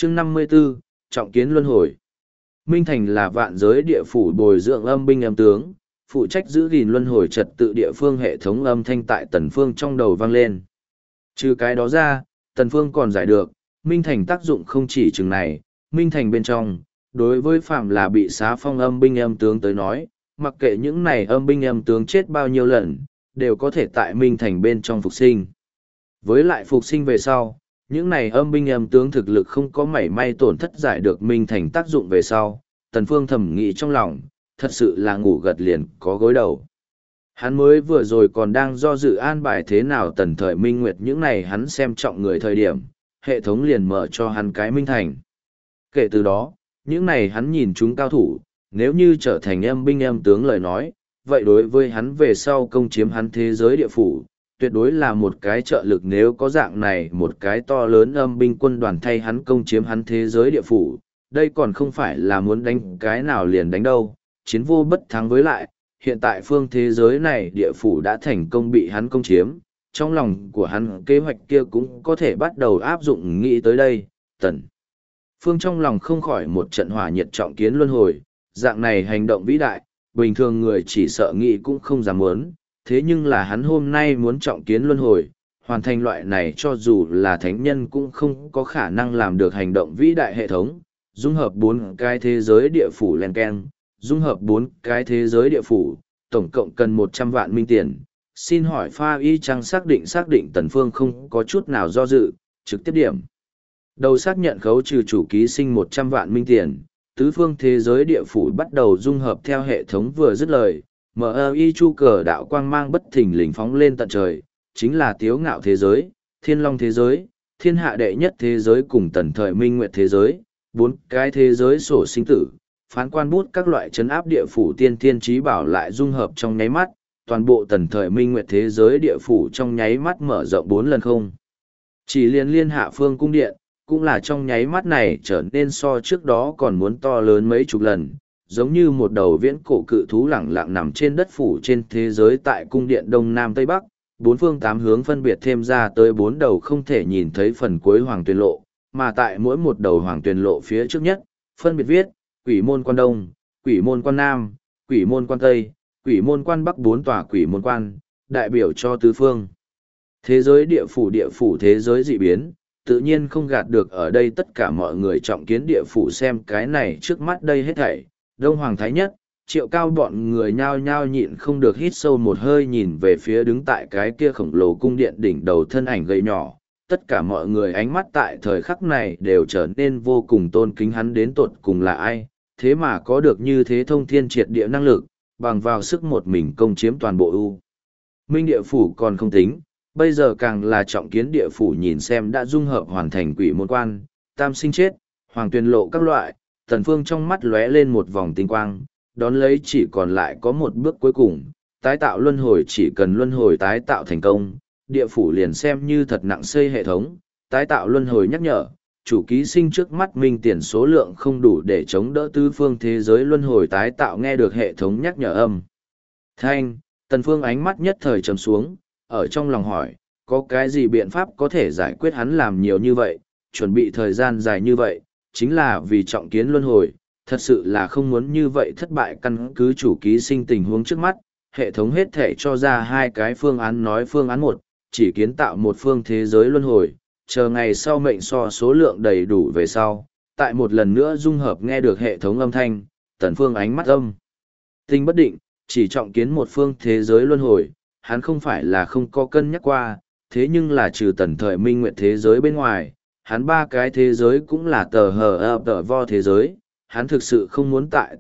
chương 54, trọng kiến luân hồi. Minh Thành là vạn giới địa phủ bồi dưỡng âm binh âm tướng, phụ trách giữ gìn luân hồi trật tự địa phương. Hệ thống âm thanh tại Tần Phương trong đầu vang lên. Trừ cái đó ra, Tần Phương còn giải được, Minh Thành tác dụng không chỉ chừng này. Minh Thành bên trong, đối với phạm là bị xá phong âm binh âm tướng tới nói, mặc kệ những này âm binh âm tướng chết bao nhiêu lần, đều có thể tại Minh Thành bên trong phục sinh. Với lại phục sinh về sau, những này âm binh âm tướng thực lực không có mảy may tổn thất, giải được Minh Thành tác dụng về sau. Tần Phương thầm nghĩ trong lòng, thật sự là ngủ gật liền có gối đầu. Hắn mới vừa rồi còn đang do dự an bài thế nào Tần Thời Minh Nguyệt những này hắn xem trọng người thời điểm, hệ thống liền mở cho hắn cái Minh Thành. Kể từ đó, những này hắn nhìn chúng cao thủ, nếu như trở thành âm binh âm tướng lời nói, vậy đối với hắn về sau công chiếm hắn thế giới địa phủ, tuyệt đối là một cái trợ lực. Nếu có dạng này một cái to lớn âm binh quân đoàn thay hắn công chiếm hắn thế giới địa phủ, đây còn không phải là muốn đánh cái nào liền đánh đâu, chiến vô bất thắng. Với lại, hiện tại phương thế giới này địa phủ đã thành công bị hắn công chiếm, trong lòng của hắn kế hoạch kia cũng có thể bắt đầu áp dụng. Nghĩ tới đây, Tần Phương trong lòng không khỏi một trận hỏa nhiệt trọng kiến luân hồi, dạng này hành động vĩ đại, bình thường người chỉ sợ nghĩ cũng không dám muốn, thế nhưng là hắn hôm nay muốn trọng kiến luân hồi, hoàn thành loại này cho dù là thánh nhân cũng không có khả năng làm được hành động vĩ đại. Hệ thống dung hợp 4 cái thế giới địa phủ len keng, dung hợp 4 cái thế giới địa phủ, tổng cộng cần 100 vạn minh tiền. Xin hỏi pha y chăng xác định. Tần Phương không có chút nào do dự, trực tiếp điểm đầu xác nhận khấu trừ chủ ký sinh 100 vạn minh tiền. Tứ phương thế giới địa phủ bắt đầu dung hợp theo hệ thống vừa dứt lời, MI chu cờ đạo quang mang bất thình lình phóng lên tận trời, chính là Tiếu Ngạo thế giới, Thiên Long thế giới, Thiên Hạ đệ nhất thế giới cùng Tần Thời Minh Nguyệt thế giới, 4 cái thế giới sổ sinh tử, phán quan bút các loại trấn áp địa phủ tiên thiên trí bảo lại dung hợp trong nháy mắt, toàn bộ Tần Thời Minh Nguyệt thế giới địa phủ trong nháy mắt mở rộng 4 lần không. Chỉ liên hạ phương cung điện, cũng là trong nháy mắt này trở nên so trước đó còn muốn to lớn mấy chục lần, giống như một đầu viễn cổ cự thú lẳng lặng nằm trên đất phủ trên thế giới. Tại cung điện Đông Nam Tây Bắc, 4 phương 8 hướng phân biệt thêm ra tới 4 đầu không thể nhìn thấy phần cuối hoàng tuyền lộ, mà tại mỗi một đầu hoàng tuyền lộ phía trước nhất, phân biệt viết, Quỷ môn quan Đông, Quỷ môn quan Nam, Quỷ môn quan Tây, Quỷ môn quan Bắc, 4 tòa quỷ môn quan, đại biểu cho tứ phương. Thế giới địa phủ thế giới dị biến, tự nhiên không gạt được ở đây tất cả mọi người trọng kiến địa phủ. Xem cái này trước mắt đây hết thảy, Đông Hoàng Thái Nhất, Triệu Cao bọn người nhao nhao nhịn không được hít sâu một hơi, nhìn về phía đứng tại cái kia khổng lồ cung điện đỉnh đầu thân ảnh gầy nhỏ. Tất cả mọi người ánh mắt tại thời khắc này đều trở nên vô cùng tôn kính. Hắn đến tột cùng là ai, thế mà có được như thế thông thiên triệt địa năng lực, bằng vào sức một mình công chiếm toàn bộ U Minh địa phủ còn không tính, bây giờ càng là trọng kiến địa phủ. Nhìn xem đã dung hợp hoàn thành quỷ môn quan, tam sinh chết, hoàng tuyền lộ các loại, Tần Phương trong mắt lóe lên một vòng tinh quang, đón lấy chỉ còn lại có một bước cuối cùng, tái tạo luân hồi. Chỉ cần luân hồi tái tạo thành công, địa phủ liền xem như thật nặng xây hệ thống, tái tạo luân hồi nhắc nhở, chủ ký sinh trước mắt minh tiền số lượng không đủ để chống đỡ tứ phương thế giới luân hồi tái tạo. Nghe được hệ thống nhắc nhở âm thanh, Tần Phương ánh mắt nhất thời trầm xuống, ở trong lòng hỏi, có cái gì biện pháp có thể giải quyết hắn làm nhiều như vậy, chuẩn bị thời gian dài như vậy, chính là vì trọng kiến luân hồi, thật sự là không muốn như vậy thất bại. Căn cứ chủ ký sinh tình huống trước mắt, hệ thống hết thể cho ra 2 cái phương án. Nói phương án 1, chỉ kiến tạo một phương thế giới luân hồi, chờ ngày sau mệnh so số lượng đầy đủ về sau, tại một lần nữa dung hợp. Nghe được hệ thống âm thanh, Tần Phương ánh mắt âm tinh bất định, chỉ trọng kiến một phương thế giới luân hồi, hắn không phải là không có cân nhắc qua, thế nhưng là trừ Tần Thời Minh Nguyệt thế giới bên ngoài, hắn 3 cái thế giới cũng là tờ vo thế giới. Hắn thực sự không muốn tại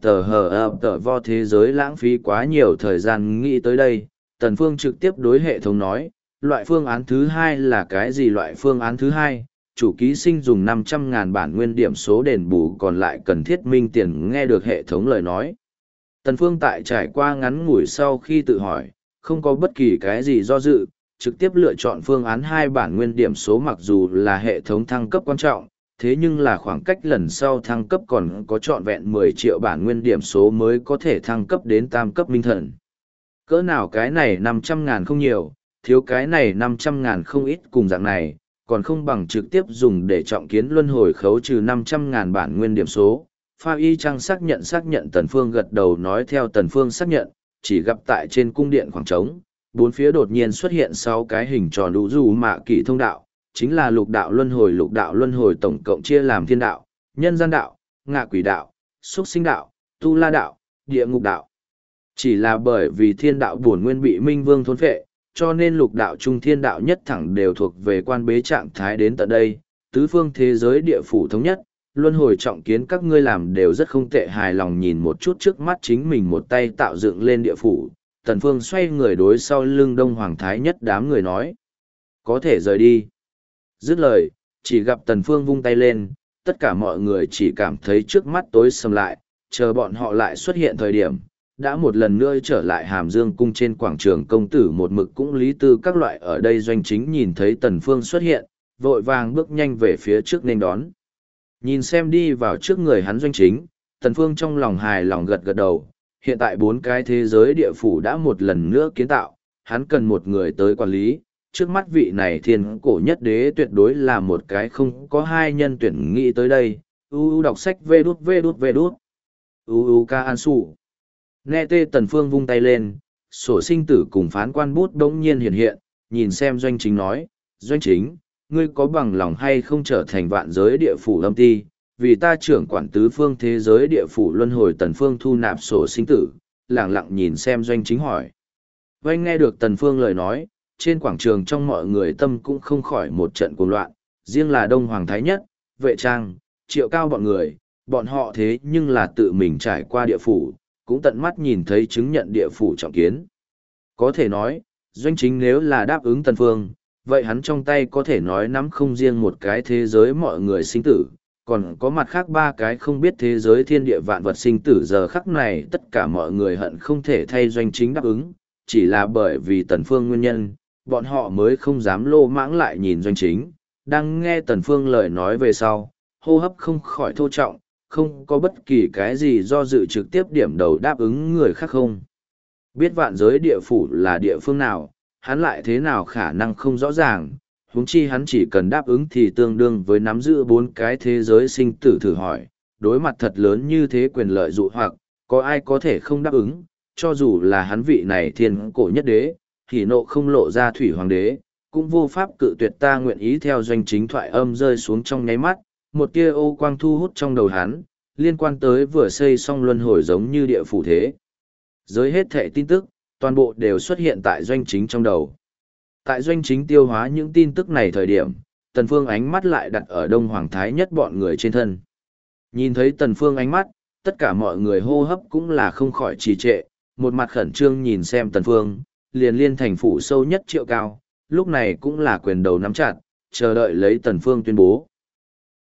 tờ vo thế giới lãng phí quá nhiều thời gian. Nghĩ tới đây, Tần Phương trực tiếp đối hệ thống nói, loại phương án thứ 2 là cái gì? Loại phương án thứ 2, chủ ký sinh dùng 500.000 bản nguyên điểm số đền bù còn lại cần thiết minh tiền. Nghe được hệ thống lời nói, Tần Phương tại trải qua ngắn ngủi sau khi tự hỏi, không có bất kỳ cái gì do dự, trực tiếp lựa chọn phương án 2 bản nguyên điểm số. Mặc dù là hệ thống thăng cấp quan trọng, thế nhưng là khoảng cách lần sau thăng cấp còn có trọn vẹn 10 triệu bản nguyên điểm số mới có thể thăng cấp đến tam cấp minh thần. Cỡ nào cái này 500.000 không nhiều, thiếu cái này 500.000 không ít. Cùng dạng này, còn không bằng trực tiếp dùng để trọng kiến luân hồi khấu trừ 500.000 bản nguyên điểm số. Pha y trang xác nhận Tần Phương gật đầu nói theo Tần Phương xác nhận, chỉ gặp tại trên cung điện khoảng trống, bốn phía đột nhiên xuất hiện 6 cái hình tròn đủ dù mạ kỳ thông đạo, chính là lục đạo luân hồi tổng cộng chia làm thiên đạo, nhân gian đạo, ngạ quỷ đạo, xuất sinh đạo, tu la đạo, địa ngục đạo. Chỉ là bởi vì thiên đạo bổn nguyên bị Minh Vương thôn phệ, cho nên lục đạo trung thiên đạo nhất thẳng đều thuộc về quan bế trạng thái đến tận đây, tứ phương thế giới địa phủ thống nhất, luân hồi trọng kiến các ngươi làm đều rất không tệ hài lòng nhìn một chút trước mắt chính mình một tay tạo dựng lên địa phủ, Tần Phương xoay người đối sau lưng Đông Hoàng Thái nhất đám người nói. Có thể rời đi. Dứt lời, chỉ gặp Tần Phương vung tay lên, tất cả mọi người chỉ cảm thấy trước mắt tối sầm lại, chờ bọn họ lại xuất hiện thời điểm, đã một lần nữa trở lại Hàm Dương cung trên quảng trường công tử một mực cũng lý tư các loại ở đây doanh chính nhìn thấy Tần Phương xuất hiện, vội vàng bước nhanh về phía trước nên đón. Nhìn xem đi vào trước người hắn doanh chính, Tần Phương trong lòng hài lòng gật gật đầu, hiện tại 4 cái thế giới địa phủ đã một lần nữa kiến tạo, hắn cần một người tới quản lý, trước mắt vị này thiên cổ nhất đế tuyệt đối là một cái không có hai nhân tuyển nghĩ tới đây, đọc sách vê đút. Ca An Sủ. Nghe tê Tần Phương vung tay lên, sổ sinh tử cùng phán quan bút đống nhiên hiện, nhìn xem doanh chính nói, doanh chính, ngươi có bằng lòng hay không trở thành vạn giới địa phủ lâm ti, vì ta trưởng quản tứ phương thế giới địa phủ luân hồi. Tần Phương thu nạp sổ sinh tử, lặng lặng nhìn xem doanh chính hỏi. Doanh nghe được Tần Phương lời nói, trên quảng trường trong mọi người tâm cũng không khỏi một trận cuồng loạn, riêng là Đông Hoàng Thái Nhất, Vệ Trang, Triệu Cao bọn họ thế nhưng là tự mình trải qua địa phủ, cũng tận mắt nhìn thấy chứng nhận địa phủ trọng kiến. Có thể nói, doanh chính nếu là đáp ứng Tần Phương, vậy hắn trong tay có thể nói nắm không riêng một cái thế giới mọi người sinh tử, còn có mặt khác 3 cái không biết thế giới thiên địa vạn vật sinh tử. Giờ khắc này tất cả mọi người hận không thể thay doanh chính đáp ứng, chỉ là bởi vì Tần Phương nguyên nhân, bọn họ mới không dám lô mãng lại nhìn doanh chính. Đang nghe Tần Phương lời nói về sau, hô hấp không khỏi thô trọng, không có bất kỳ cái gì do dự trực tiếp điểm đầu đáp ứng người khác không. Biết vạn giới địa phủ là địa phương nào, hắn lại thế nào khả năng không rõ ràng, huống chi hắn chỉ cần đáp ứng thì tương đương với nắm giữ 4 cái thế giới sinh tử. Thử hỏi, đối mặt thật lớn như thế quyền lợi dụ hoặc, có ai có thể không đáp ứng, cho dù là hắn vị này thiên cổ nhất đế, thì nộ không lộ ra thủy hoàng đế, cũng vô pháp cự tuyệt. Ta nguyện ý theo doanh chính thoại âm rơi xuống trong nháy mắt, một tia ô quang thu hút trong đầu hắn, liên quan tới vừa xây xong luân hồi giống như địa phủ thế giới hết thảy tin tức, toàn bộ đều xuất hiện tại doanh chính trong đầu. Tại doanh chính tiêu hóa những tin tức này thời điểm, Tần Phương ánh mắt lại đặt ở Đông Hoàng Thái Nhất bọn người trên thân. Nhìn thấy Tần Phương ánh mắt, tất cả mọi người hô hấp cũng là không khỏi trì trệ, một mặt khẩn trương nhìn xem Tần Phương, liền liên thành phủ sâu nhất Triệu Cao, lúc này cũng là quyền đầu nắm chặt, chờ đợi lấy Tần Phương tuyên bố.